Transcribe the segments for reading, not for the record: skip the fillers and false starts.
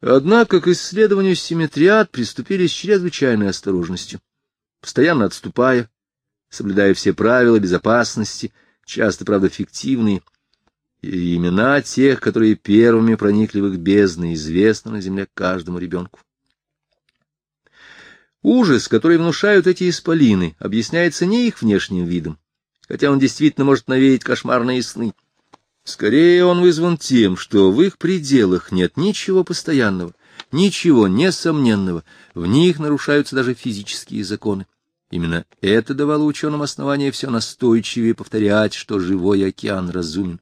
Однако к исследованию симметриад приступили с чрезвычайной осторожностью, постоянно отступая, соблюдая все правила безопасности, часто, правда, фиктивные, и имена тех, которые первыми проникли в их бездны, известны на земле каждому ребенку. Ужас, который внушают эти исполины, объясняется не их внешним видом, хотя он действительно может навеять кошмарные сны. Скорее он вызван тем, что в их пределах нет ничего постоянного, ничего несомненного, в них нарушаются даже физические законы. Именно это давало ученым основание все настойчивее повторять, что живой океан разумен.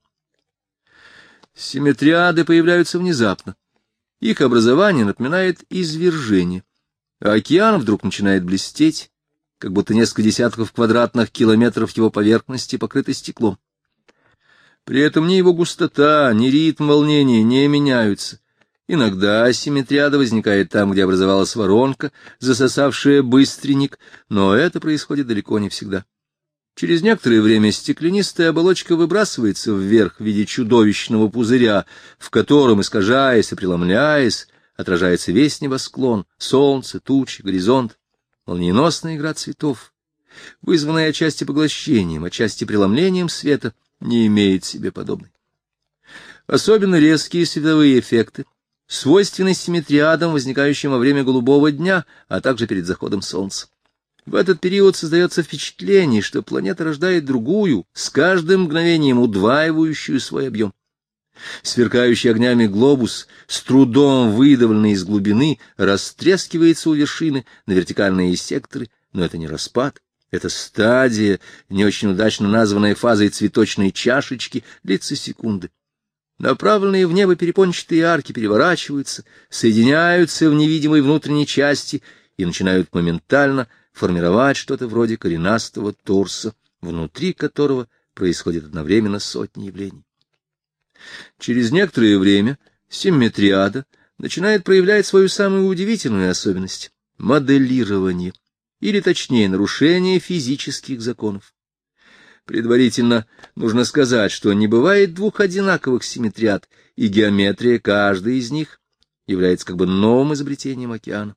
Симметриады появляются внезапно. Их образование напоминает извержение. А океан вдруг начинает блестеть, как будто несколько десятков квадратных километров его поверхности покрыты стеклом. При этом ни его густота, ни ритм волнения не меняются. Иногда симметриада возникает там, где образовалась воронка, засосавшая быстренник, но это происходит далеко не всегда. Через некоторое время стеклянистая оболочка выбрасывается вверх в виде чудовищного пузыря, в котором, искажаясь и преломляясь, отражается весь небосклон, солнце, тучи, горизонт, молниеносная игра цветов, вызванная отчасти поглощением, отчасти преломлением света, не имеет себе подобной. Особенно резкие световые эффекты свойственны симметриадам, возникающим во время голубого дня, а также перед заходом солнца. В этот период создается впечатление, что планета рождает другую, с каждым мгновением удваивающую свой объем. Сверкающий огнями глобус, с трудом выдавленный из глубины, растрескивается у вершины на вертикальные секторы, но это не распад. Эта стадия, не очень удачно названная фазой цветочной чашечки, длится секунды. Направленные в небо перепончатые арки переворачиваются, соединяются в невидимой внутренней части и начинают моментально формировать что-то вроде коренастого торса, внутри которого происходит одновременно сотни явлений. Через некоторое время симметриада начинает проявлять свою самую удивительную особенность — моделирование, или, точнее, нарушение физических законов. Предварительно нужно сказать, что не бывает двух одинаковых симметриад, и геометрия каждой из них является как бы новым изобретением океана.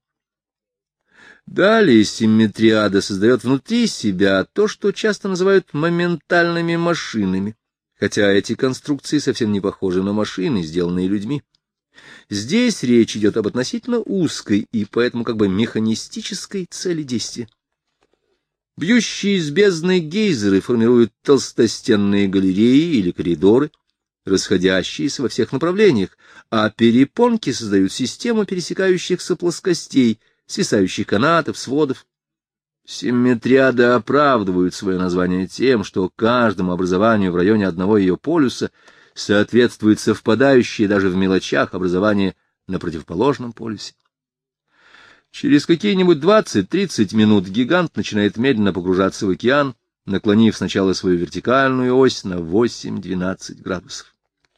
Далее симметриада создает внутри себя то, что часто называют моментальными машинами, хотя эти конструкции совсем не похожи на машины, сделанные людьми. Здесь речь идет об относительно узкой и поэтому как бы механистической цели действия. Бьющие из бездны гейзеры формируют толстостенные галереи или коридоры, расходящиеся во всех направлениях, а перепонки создают систему пересекающихся плоскостей, свисающих канатов, сводов. Симметриады оправдывают свое название тем, что каждому образованию в районе одного ее полюса соответствует совпадающее даже в мелочах образование на противоположном полюсе. Через какие-нибудь 20-30 минут гигант начинает медленно погружаться в океан, наклонив сначала свою вертикальную ось на 8-12 градусов.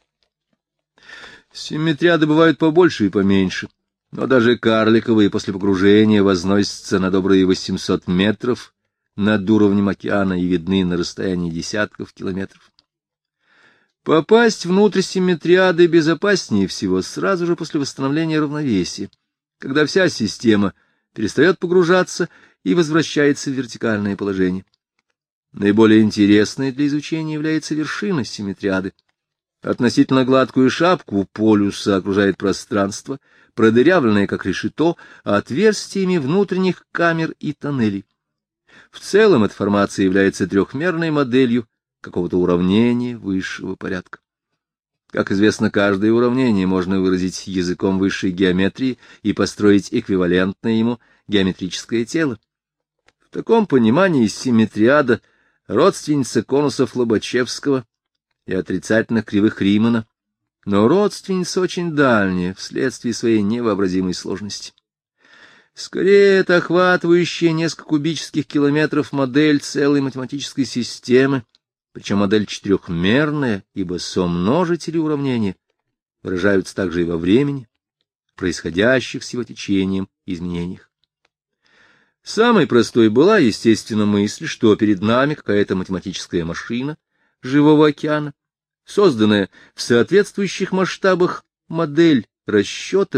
Симметриады бывают побольше и поменьше, но даже карликовые после погружения возносятся на добрые 800 метров над уровнем океана и видны на расстоянии десятков километров. Попасть внутрь симметриады безопаснее всего сразу же после восстановления равновесия, когда вся система перестает погружаться и возвращается в вертикальное положение. Наиболее интересной для изучения является вершина симметриады. Относительно гладкую шапку полюса окружает пространство, продырявленное как решето, отверстиями внутренних камер и тоннелей. В целом эта формация является трехмерной моделью какого-то уравнения высшего порядка. Как известно, каждое уравнение можно выразить языком высшей геометрии и построить эквивалентное ему геометрическое тело. В таком понимании симметриада — родственница конусов Лобачевского и отрицательных кривых Римана, но родственница очень дальняя вследствие своей невообразимой сложности. Скорее, это охватывающая несколько кубических километров модель целой математической системы, причем модель четырехмерная, ибо сомножители уравнения выражаются также и во времени, происходящих с его течением изменениях. Самой простой была, естественно, мысль, что перед нами какая-то математическая машина живого океана, созданная в соответствующих масштабах модель расчетов,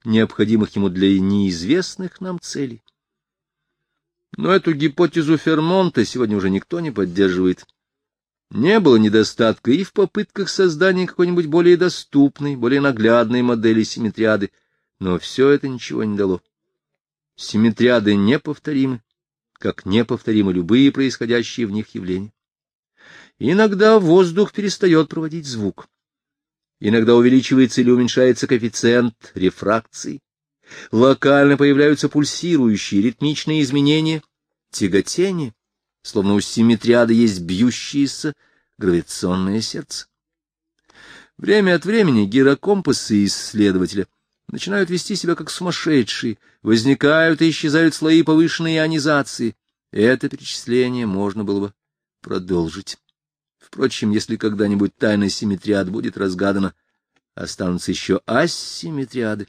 необходимых ему для неизвестных нам целей. Но эту гипотезу Фермонта сегодня уже никто не поддерживает. Не было недостатка и в попытках создания какой-нибудь более доступной, более наглядной модели симметриады, но все это ничего не дало. Симметриады неповторимы, как неповторимы любые происходящие в них явления. Иногда воздух перестает проводить звук. Иногда увеличивается или уменьшается коэффициент рефракции. Локально появляются пульсирующие ритмичные изменения тяготения, словно у симметриады есть бьющееся гравитационное сердце. Время от времени гирокомпасы исследователя начинают вести себя как сумасшедшие, возникают и исчезают слои повышенной ионизации. Это перечисление можно было бы продолжить. Впрочем, если когда-нибудь тайна симметриад будет разгадана, останутся еще асимметриады.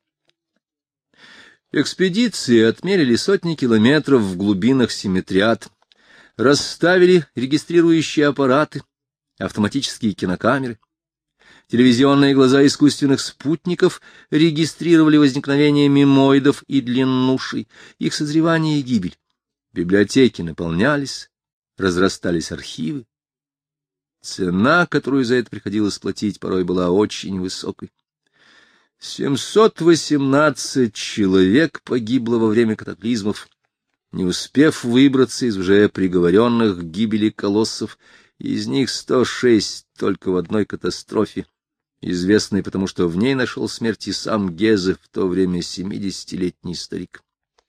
Экспедиции отмерили сотни километров в глубинах симметриад, расставили регистрирующие аппараты, автоматические кинокамеры. Телевизионные глаза искусственных спутников регистрировали возникновение мимоидов и длиннушей, их созревание и гибель. Библиотеки наполнялись, разрастались архивы. Цена, которую за это приходилось платить, порой была очень высокой. 718 человек погибло во время катаклизмов, не успев выбраться из уже приговоренных к гибели колоссов, из них 106 только в одной катастрофе, известной потому, что в ней нашел смерть и сам Гезе, в то время 70-летний старик.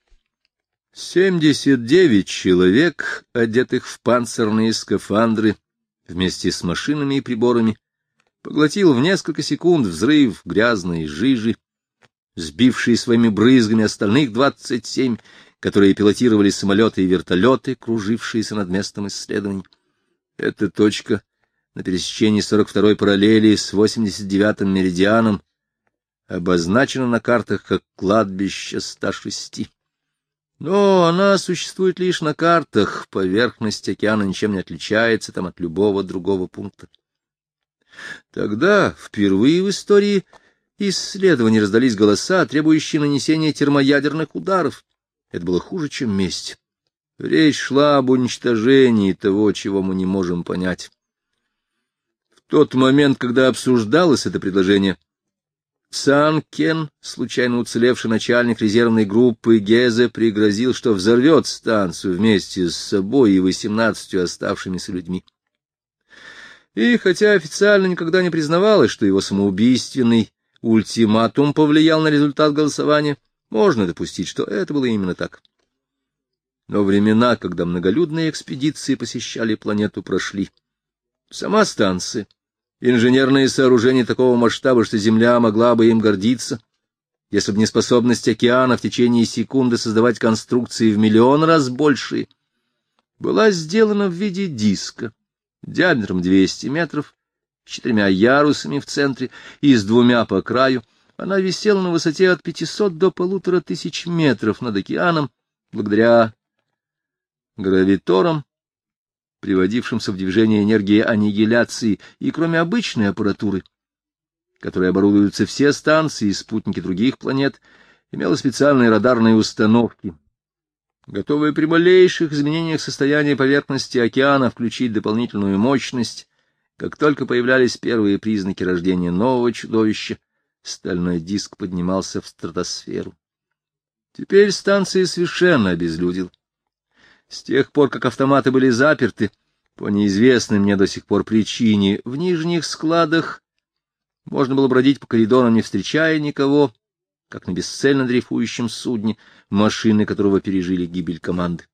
79 человек, одетых в панцирные скафандры, вместе с машинами и приборами, поглотил в несколько секунд взрыв грязной жижи, сбивший своими брызгами остальных 27, которые пилотировали самолеты и вертолеты, кружившиеся над местом исследований. Эта точка на пересечении 42-й параллели с 89-м меридианом обозначена на картах как кладбище 106. Но она существует лишь на картах, поверхность океана ничем не отличается там от любого другого пункта. Тогда, впервые в истории исследований, раздались голоса, требующие нанесения термоядерных ударов. Это было хуже, чем месть. Речь шла об уничтожении того, чего мы не можем понять. В тот момент, когда обсуждалось это предложение, Цан Кен, случайно уцелевший начальник резервной группы Гезе, пригрозил, что взорвет станцию вместе с собой и 18 оставшимися людьми. И хотя официально никогда не признавалось, что его самоубийственный ультиматум повлиял на результат голосования, можно допустить, что это было именно так. Но времена, когда многолюдные экспедиции посещали планету, прошли. Сама станция, инженерные сооружения такого масштаба, что Земля могла бы им гордиться, если бы не способность океана в течение секунды создавать конструкции в миллион раз большие, была сделана в виде диска, диаметром 200 метров, с 4 ярусами в центре и с 2 по краю. Она висела на высоте от 500 до 1500 метров над океаном, благодаря гравиторам, приводившимся в движение энергии аннигиляции, и кроме обычной аппаратуры, которой оборудуются все станции и спутники других планет, имела специальные радарные установки, готовые при малейших изменениях состояния поверхности океана включить дополнительную мощность. Как только появлялись первые признаки рождения нового чудовища, стальной диск поднимался в стратосферу. Теперь станция совершенно обезлюдила. С тех пор, как автоматы были заперты, по неизвестной мне до сих пор причине, в нижних складах можно было бродить по коридорам, не встречая никого, как на бесцельно дрейфующем судне, машины которого пережили гибель команды.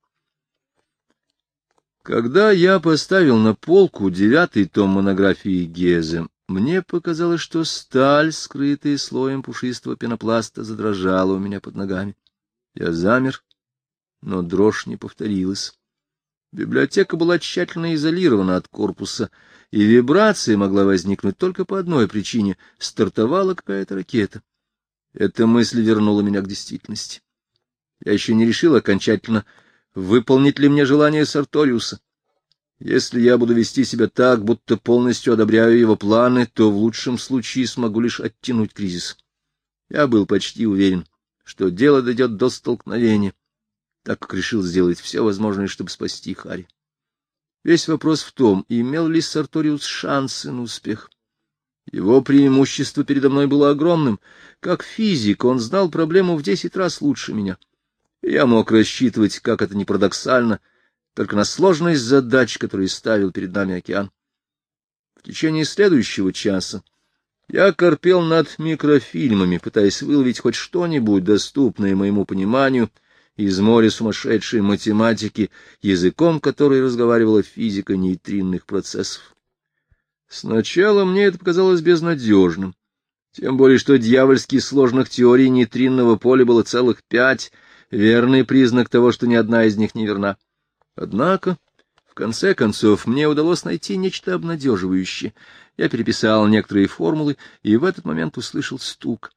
Когда я поставил на полку 9-й том монографии Гезе, мне показалось, что сталь, скрытая слоем пушистого пенопласта, задрожала у меня под ногами. Я замер, но дрожь не повторилась. Библиотека была тщательно изолирована от корпуса, и вибрация могла возникнуть только по одной причине — стартовала какая-то ракета. Эта мысль вернула меня к действительности. Я еще не решил окончательно, выполнит ли мне желание Сарториуса. Если я буду вести себя так, будто полностью одобряю его планы, то в лучшем случае смогу лишь оттянуть кризис. Я был почти уверен, что дело дойдет до столкновения, так как решил сделать все возможное, чтобы спасти Харри. Весь вопрос в том, имел ли Сарториус шансы на успех. Его преимущество передо мной было огромным. Как физик он знал проблему в 10 раз лучше меня. И я мог рассчитывать, как это ни парадоксально, только на сложность задач, которые ставил перед нами океан. В течение следующего часа я корпел над микрофильмами, пытаясь выловить хоть что-нибудь, доступное моему пониманию, из моря сумасшедшей математики, языком которой разговаривала физика нейтринных процессов. Сначала мне это показалось безнадежным, тем более что дьявольски сложных теорий нейтринного поля было целых 5, верный признак того, что ни одна из них не верна. Однако, в конце концов, мне удалось найти нечто обнадеживающее. Я переписал некоторые формулы и в этот момент услышал стук.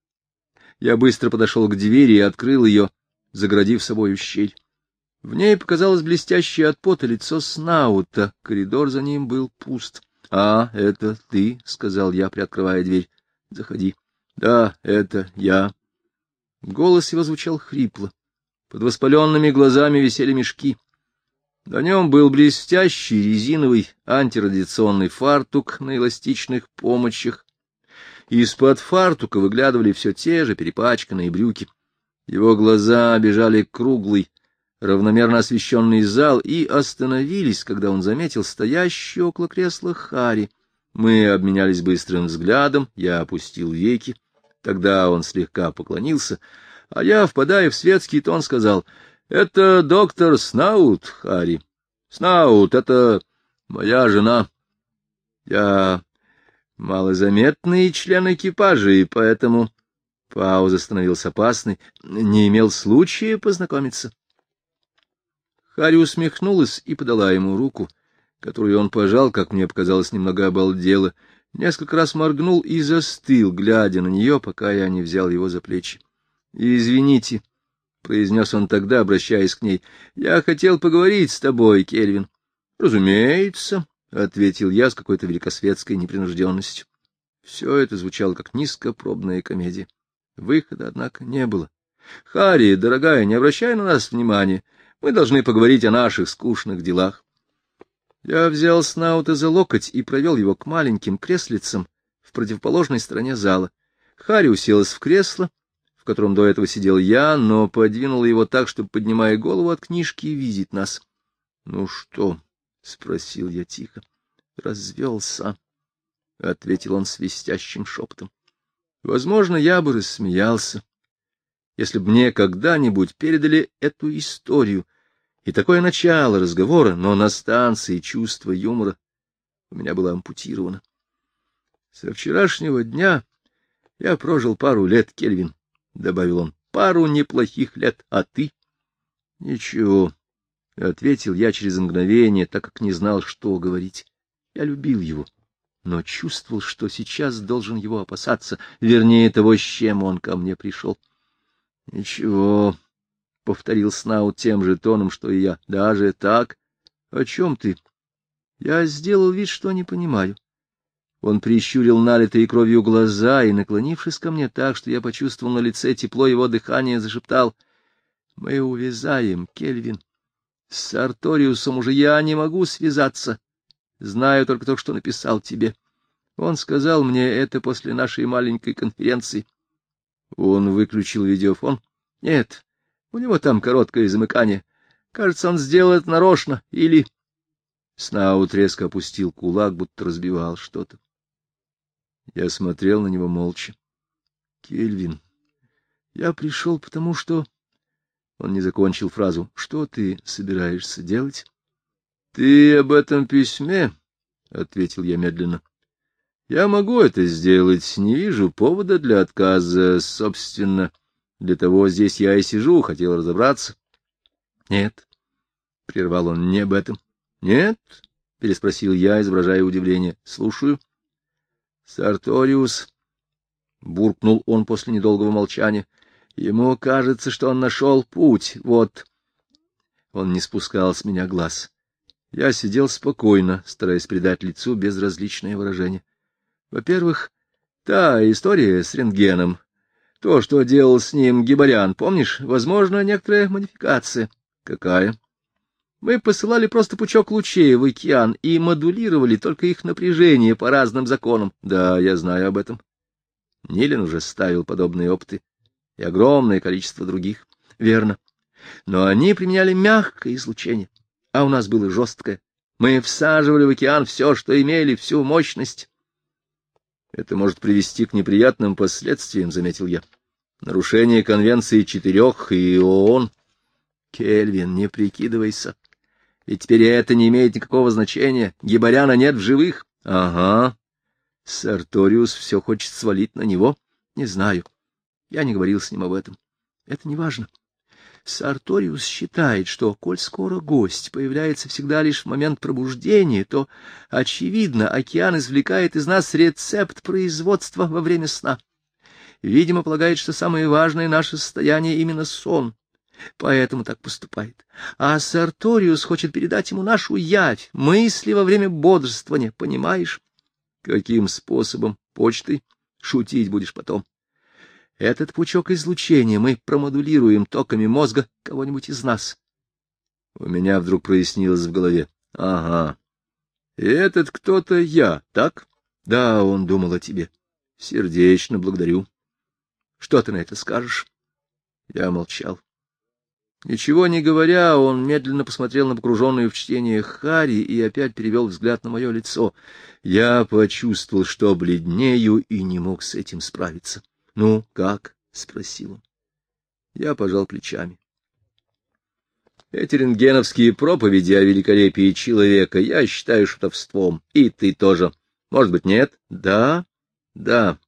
Я быстро подошел к двери и открыл ее, загородив собою щель. В ней показалось блестящее от пота лицо Снаута, коридор за ним был пуст. — А, это ты, — сказал я, приоткрывая дверь. — Заходи. — Да, это я. Голос его звучал хрипло. Под воспаленными глазами висели мешки. На нем был блестящий резиновый антирадиационный фартук на эластичных помощах. Из-под фартука выглядывали все те же перепачканные брюки. Его глаза бежали круглый, равномерно освещенный зал и остановились, когда он заметил стоящий около кресла Харри. Мы обменялись быстрым взглядом, я опустил веки. Тогда он слегка поклонился, а я, впадая в светский тон, сказал: — Это доктор Снаут, Харри. Снаут — это моя жена. Я малозаметный член экипажа, и поэтому... Пауза становилась опасной. Не имел случая познакомиться. Харри усмехнулась и подала ему руку, которую он пожал, как мне показалось, немного обалдело, несколько раз моргнул и застыл, глядя на нее, пока я не взял его за плечи. — Извините, — произнес он тогда, обращаясь к ней, — я хотел поговорить с тобой, Кельвин. — Разумеется, — ответил я с какой-то великосветской непринужденностью. Все это звучало как низкопробная комедия. Выхода, однако, не было. — Харри, дорогая, не обращай на нас внимания. Мы должны поговорить о наших скучных делах. Я взял Снаута за локоть и провел его к маленьким креслицам в противоположной стороне зала. Харри уселась в кресло, в котором до этого сидел я, но подвинула его так, чтобы, поднимая голову от книжки, видеть нас. — Ну что? — спросил я тихо. — Развелся, — ответил он свистящим шепотом. Возможно, я бы рассмеялся, если бы мне когда-нибудь передали эту историю и такое начало разговора, но на станции чувство юмора у меня было ампутировано. Со вчерашнего дня я прожил пару лет, Кельвин, — добавил он, — пару неплохих лет, а ты? — Ничего, — ответил я через мгновение, так как не знал, что говорить. Я любил его, но чувствовал, что сейчас должен его опасаться, вернее того, с чем он ко мне пришел. — Ничего, — повторил Снаут тем же тоном, что и я. — Даже так? О чем ты? Я сделал вид, что не понимаю. Он прищурил налитые кровью глаза и, наклонившись ко мне так, что я почувствовал на лице тепло его дыхания, зашептал: — Мы увязаем, Кельвин. С Сарториусом уже я не могу связаться. Знаю только то, что написал тебе. Он сказал мне это после нашей маленькой конференции. Он выключил видеофон. Нет, у него там короткое замыкание. Кажется, он сделал это нарочно. Или... Снаут резко опустил кулак, будто разбивал что-то. Я смотрел на него молча. — Кельвин, я пришел потому, что... Он не закончил фразу. — Что ты собираешься делать? — Ты об этом письме? — ответил я медленно. — Я могу это сделать, не вижу повода для отказа, собственно. Для того здесь я и сижу, хотел разобраться. — Нет, — прервал он, — не об этом. — Нет? — переспросил я, изображая удивление. — Слушаю. — Сарториус, — буркнул он после недолгого молчания, — ему кажется, что он нашел путь. Вот. Он не спускал с меня глаз. Я сидел спокойно, стараясь придать лицу безразличное выражение. Во-первых, та история с рентгеном. То, что делал с ним Гибарян, помнишь? Возможно, некоторая модификация. Какая? Мы посылали просто пучок лучей в океан и модулировали только их напряжение по разным законам. Да, я знаю об этом. Нилен уже ставил подобные опыты, и огромное количество других. Верно. Но они применяли мягкое излучение, а у нас было жесткое. Мы всаживали в океан все, что имели, всю мощность. Это может привести к неприятным последствиям, — заметил я. Нарушение конвенции 4 и ООН. Кельвин, не прикидывайся. Ведь теперь это не имеет никакого значения. Гибаряна нет в живых. Ага. Сарториус все хочет свалить на него. Не знаю. Я не говорил с ним об этом. Это не важно. Сарториус считает, что, коль скоро гость появляется всегда лишь в момент пробуждения, то, очевидно, океан извлекает из нас рецепт производства во время сна. Видимо, полагает, что самое важное наше состояние именно сон. Поэтому так поступает. А Сарториус хочет передать ему нашу явь, мысли во время бодрствования, понимаешь? Каким способом? Почтой? Шутить будешь потом. Этот пучок излучения мы промодулируем токами мозга кого-нибудь из нас. У меня вдруг прояснилось в голове. Ага. И этот кто-то я, так? Да, он думал о тебе. Сердечно благодарю. Что ты на это скажешь? Я молчал. Ничего не говоря, он медленно посмотрел на погруженную в чтение Харри и опять перевел взгляд на мое лицо. Я почувствовал, что бледнею, и не мог с этим справиться. — Ну, как? — спросил он. Я пожал плечами. Эти рентгеновские проповеди о великолепии человека я считаю шутовством. И ты тоже. Может быть, нет? Да, да.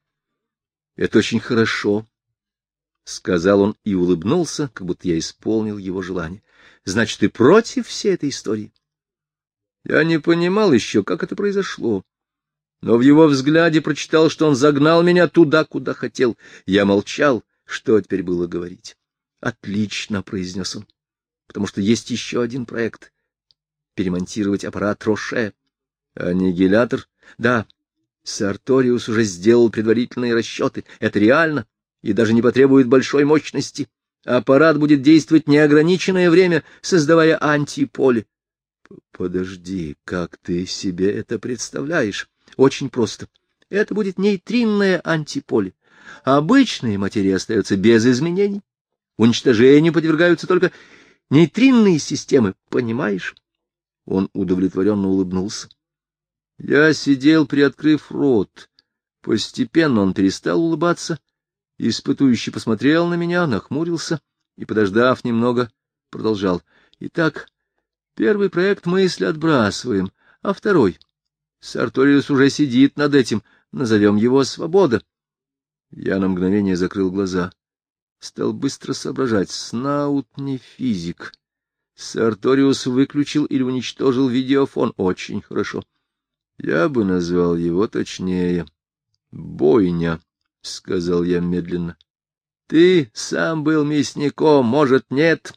Это очень хорошо. — сказал он и улыбнулся, как будто я исполнил его желание. — Значит, ты против всей этой истории? Я не понимал еще, как это произошло, но в его взгляде прочитал, что он загнал меня туда, куда хотел. Я молчал, что теперь было говорить. — Отлично, — произнес он, — потому что есть еще один проект — перемонтировать аппарат Роше. — Аннигилятор? — Да. Сарториус уже сделал предварительные расчеты. Это реально. И даже не потребует большой мощности. Аппарат будет действовать неограниченное время, создавая антиполе. Подожди, как ты себе это представляешь? Очень просто. Это будет нейтринное антиполе. Обычная материя остается без изменений. Уничтожению подвергаются только нейтринные системы, понимаешь? Он удовлетворенно улыбнулся. Я сидел, приоткрыв рот. Постепенно он перестал улыбаться, испытующий посмотрел на меня, нахмурился и, подождав немного, продолжал. Итак, первый проект мысли отбрасываем, а второй? Сарториус уже сидит над этим, назовем его «Свобода». Я на мгновение закрыл глаза. Стал быстро соображать. Снаут не физик. Сарториус выключил или уничтожил видеофон. Очень хорошо. Я бы назвал его точнее. Бойня. — сказал я медленно. — Ты сам был мясником, может, нет?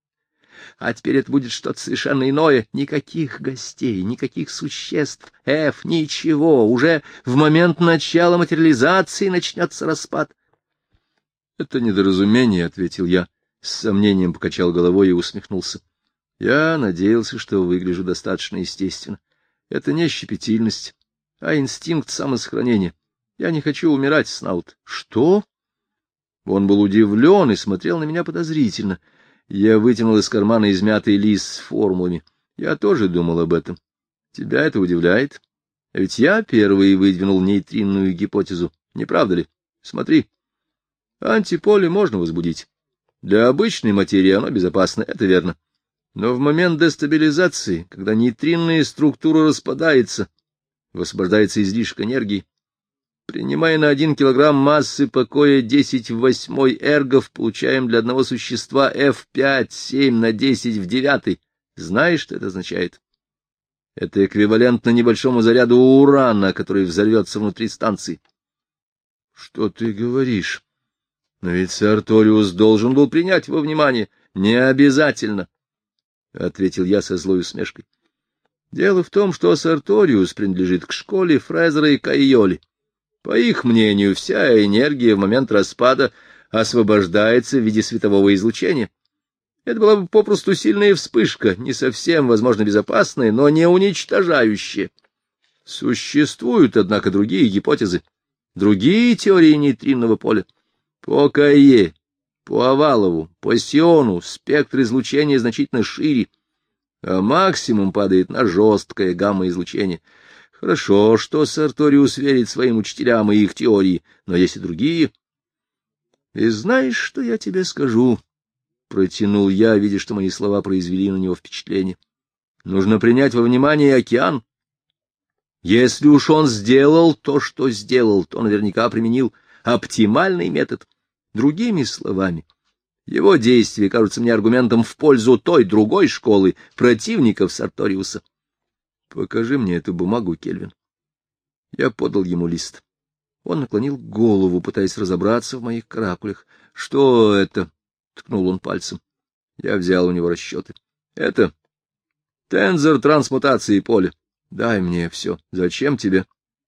А теперь это будет что-то совершенно иное. Никаких гостей, никаких существ, ничего. Уже в момент начала материализации начнется распад. — Это недоразумение, — ответил я, с сомнением покачал головой и усмехнулся. Я надеялся, что выгляжу достаточно естественно. Это не щепетильность, а инстинкт самосохранения. Я не хочу умирать, Снаут. Что? Он был удивлен и смотрел на меня подозрительно. Я вытянул из кармана измятый лист с формулами. Я тоже думал об этом. Тебя это удивляет? А ведь я первый выдвинул нейтринную гипотезу. Не правда ли? Смотри. Антиполе можно возбудить. Для обычной материи оно безопасно, это верно. Но в момент дестабилизации, когда нейтринная структура распадается, высвобождается излишек энергии, принимая на 1 килограмм массы покоя 10 в 8 эргов, получаем для одного существа F5, 7 на 10 в 9. Знаешь, что это означает? Это эквивалентно небольшому заряду урана, который взорвется внутри станции. — Что ты говоришь? Но ведь Сарториус должен был принять во внимание. — Не обязательно, — ответил я со злой усмешкой. — Дело в том, что Сарториус принадлежит к школе Фрезера и Кайоли. По их мнению, вся энергия в момент распада освобождается в виде светового излучения. Это была бы попросту сильная вспышка, не совсем, возможно, безопасная, но не уничтожающая. Существуют, однако, другие гипотезы, другие теории нейтринного поля. По Кае, по Овалову, по Сиону спектр излучения значительно шире, а максимум падает на жесткое гамма-излучение. Хорошо, что Сарториус верит своим учителям и их теории, но есть и другие. — И знаешь, что я тебе скажу? — протянул я, видя, что мои слова произвели на него впечатление. — Нужно принять во внимание океан. Если уж он сделал то, что сделал, то наверняка применил оптимальный метод. Другими словами, его действия кажутся мне аргументом в пользу той другой школы противников Сарториуса. Покажи мне эту бумагу, Кельвин. Я подал ему лист. Он наклонил голову, пытаясь разобраться в моих каракулях. — Что это? — ткнул он пальцем. Я взял у него расчеты. — Это тензор трансмутации поля. Дай мне все. Зачем тебе?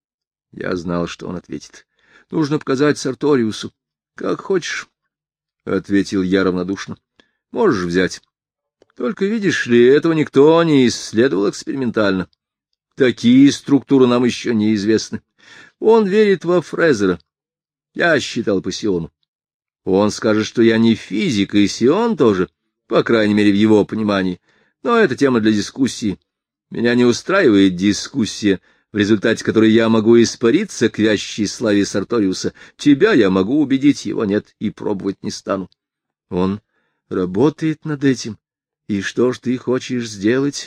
Я знал, что он ответит. — Нужно показать Сарториусу. — Как хочешь, — ответил я равнодушно. — Можешь взять. Только, видишь ли, этого никто не исследовал экспериментально. Такие структуры нам еще неизвестны. Он верит во Фрезера. Я считал по Сиону. Он скажет, что я не физик, и Сион тоже, по крайней мере, в его понимании. Но это тема для дискуссии. Меня не устраивает дискуссия, в результате которой я могу испариться к вящей славе Сарториуса. Тебя я могу убедить, его нет, и пробовать не стану. Он работает над этим. И что ж ты хочешь сделать?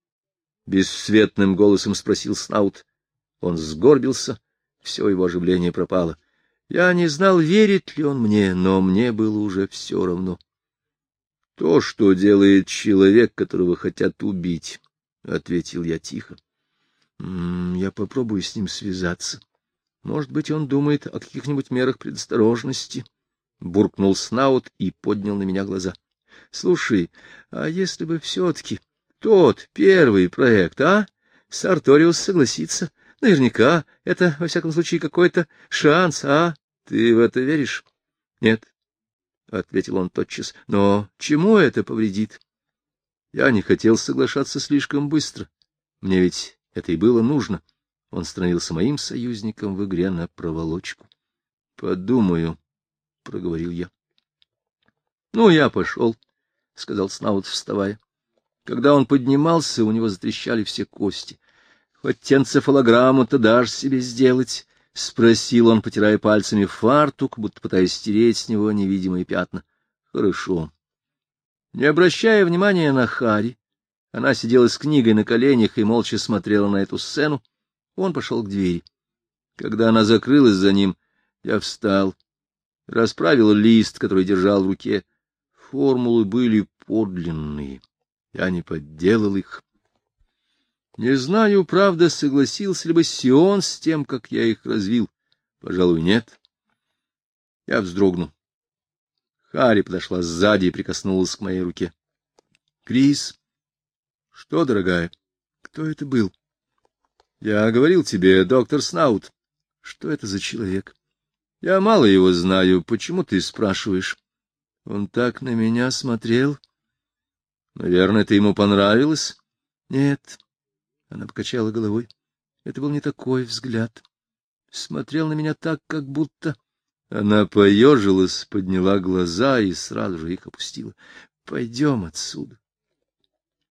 Бесцветным голосом спросил Снаут. Он сгорбился, все его оживление пропало. Я не знал, верит ли он мне, но мне было уже все равно. То, что делает человек, которого хотят убить, — ответил я тихо. Я попробую с ним связаться. Может быть, он думает о каких-нибудь мерах предосторожности. Буркнул Снаут и поднял на меня глаза. — Слушай, а если бы все-таки тот первый проект, а? Сарториус согласится. Наверняка это, во всяком случае, какой-то шанс, а? Ты в это веришь? — Нет, — ответил он тотчас. — Но чему это повредит? Я не хотел соглашаться слишком быстро. Мне ведь это и было нужно. Он становился моим союзником в игре на проволочку. — Подумаю, — проговорил я. — Ну, я пошел, — сказал Снаут, вставая. Когда он поднимался, у него затрещали все кости. — Хоть энцефалограмму-то дашь себе сделать? — спросил он, потирая пальцами фартук, будто пытаясь стереть с него невидимые пятна. — Хорошо. Не обращая внимания на Харри, она сидела с книгой на коленях и молча смотрела на эту сцену. Он пошел к двери. Когда она закрылась за ним, я встал, расправил лист, который держал в руке. Формулы были подлинные. Я не подделал их. Не знаю, правда, согласился ли бы Сион с тем, как я их развил. Пожалуй, нет. Я вздрогнул. Харри подошла сзади и прикоснулась к моей руке. — Крис. — Что, дорогая? Кто это был? — Я говорил тебе, доктор Снаут. — Что это за человек? — Я мало его знаю. Почему ты спрашиваешь? — Он так на меня смотрел. — Наверное, это ему понравилось? — Нет. Она покачала головой. Это был не такой взгляд. Смотрел на меня так, как будто... Она поежилась, подняла глаза и сразу же их опустила. — Пойдем отсюда.